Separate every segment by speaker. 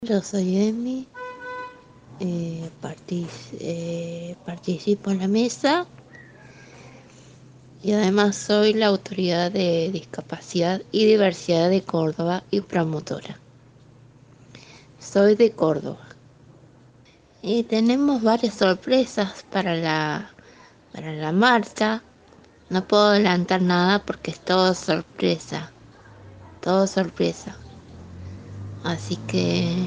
Speaker 1: Yo soy Emi, participo en la mesa y además soy la autoridad de discapacidad y diversidad de Córdoba y promotora. Soy de Córdoba y tenemos varias sorpresas para la marcha. No puedo adelantar nada porque es todo sorpresa. Así que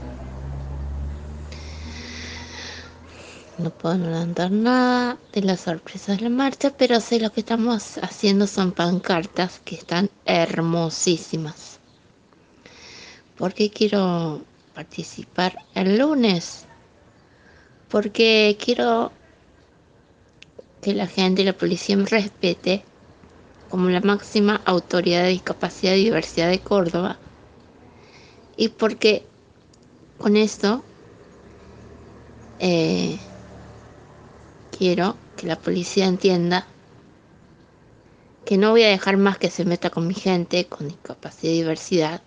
Speaker 1: no puedo adelantar nada de las sorpresas de la marcha, pero sé lo que estamos haciendo son pancartas que están hermosísimas. ¿Por qué quiero participar el lunes? Porque quiero que la gente y la policía me respete como la máxima autoridad de discapacidad y diversidad de Córdoba. Y porque con esto eh, quiero que la policía entienda que no voy a dejar más que se meta con mi gente con discapacidad y diversidad.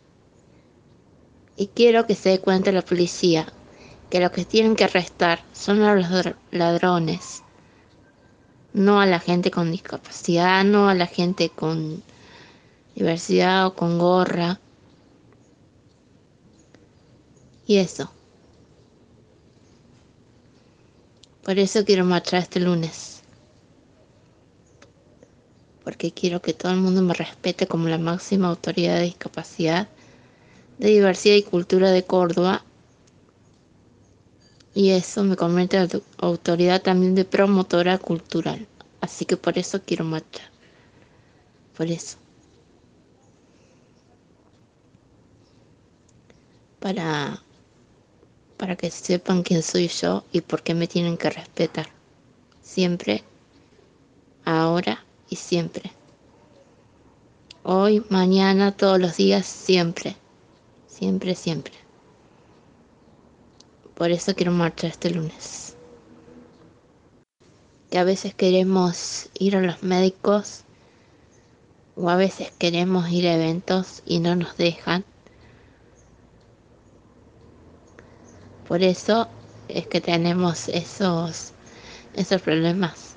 Speaker 1: Y quiero que se dé cuenta la policía que lo que tienen que arrestar son a los ladrones, no a la gente con discapacidad, no a la gente con diversidad o con gorra. Y eso. Por eso quiero marchar este lunes. Porque quiero que todo el mundo me respete como la máxima autoridad de discapacidad, de diversidad y cultura de Córdoba. Y eso me convierte en autoridad también de promotora cultural. Así que por eso quiero marchar. Por eso. Para que sepan quién soy yo y por qué me tienen que respetar. Siempre, ahora y siempre. Hoy, mañana, todos los días, siempre. Siempre, siempre. Por eso quiero marchar este lunes. Que a veces queremos ir a los médicos o a veces queremos ir a eventos y no nos dejan. Por eso es que tenemos esos problemas.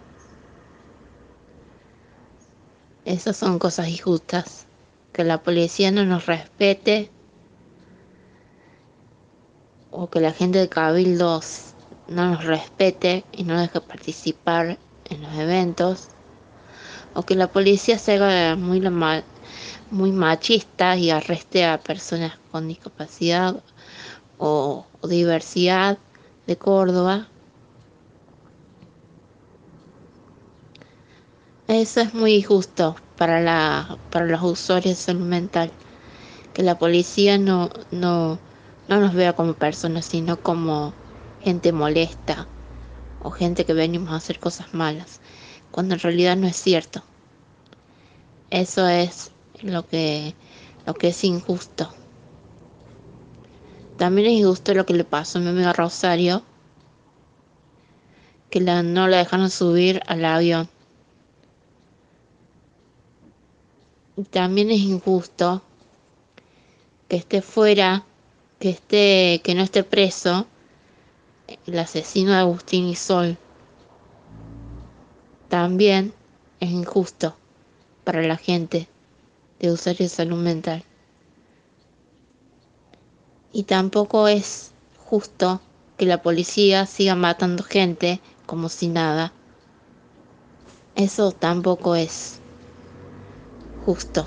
Speaker 1: Esas son cosas injustas. Que la policía no nos respete o que la gente de cabildos no nos respete y no deje participar en los eventos, o que la policía se haga muy machista y arreste a personas con discapacidad o diversidad de Córdoba. Eso es muy injusto para los usuarios de salud mental, que la policía no nos vea como personas, sino como gente molesta o gente que venimos a hacer cosas malas, cuando en realidad no es cierto. Eso es lo que es injusto. También es injusto lo que le pasó a mi amiga Rosario, que no la dejaron subir al avión. Y también es injusto que esté fuera, que no esté preso el asesino de Agustín y Sol. También es injusto para la gente de usuarios de salud mental. Y tampoco es justo que la policía siga matando gente como si nada. Eso tampoco es justo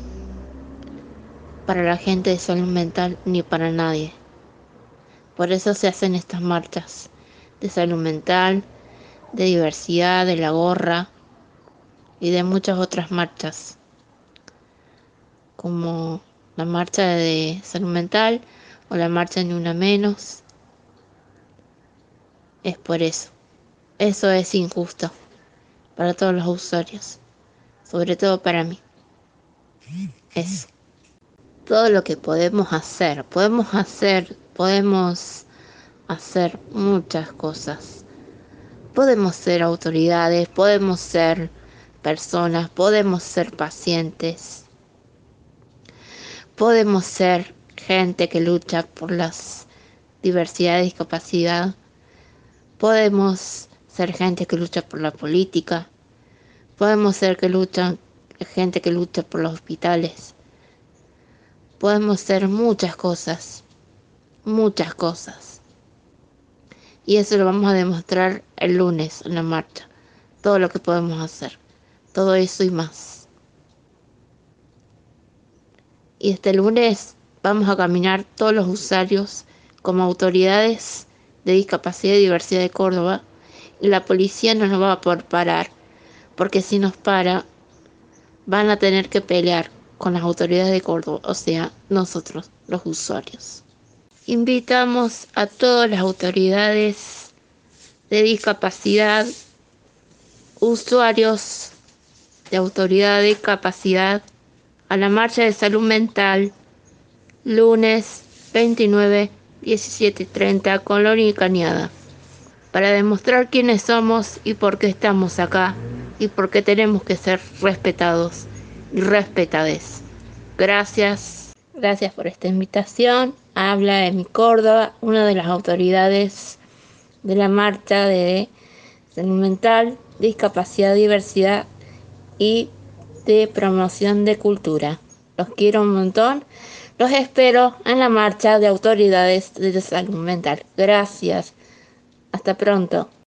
Speaker 1: para la gente de salud mental ni para nadie. Por eso se hacen estas marchas de salud mental, de diversidad, de la gorra y de muchas otras marchas, como la marcha de salud mental o la marcha Ni Una Menos. Es por eso. Eso es injusto para todos los usuarios, sobre todo para mí. Es todo lo que podemos hacer. Podemos hacer muchas cosas. Podemos ser autoridades, podemos ser personas, podemos ser pacientes, podemos ser gente que lucha por las diversidad y discapacidad. Podemos ser gente que lucha por la política. Podemos ser gente que lucha por los hospitales. Podemos ser muchas cosas, muchas cosas. Y eso lo vamos a demostrar el lunes en la marcha. Todo lo que podemos hacer. Todo eso y más. Y este lunes vamos a caminar todos los usuarios como autoridades de discapacidad y diversidad de Córdoba. Y la policía no nos va a poder parar. Porque si nos para, van a tener que pelear con las autoridades de Córdoba, o sea, nosotros, los usuarios. Invitamos a todas las autoridades de discapacidad, usuarios de autoridad de discapacidad, a la marcha de salud mental, lunes 29, 17:30, Colonia y Cañada, para demostrar quiénes somos y por qué estamos acá y por qué tenemos que ser respetados y respetades. Gracias. Gracias por esta invitación. Habla Emi Córdoba, una de las autoridades de la marcha de salud mental, discapacidad, diversidad y de promoción de cultura. Los quiero un montón. Los espero en la marcha de autoridades de salud mental. Gracias. Hasta pronto.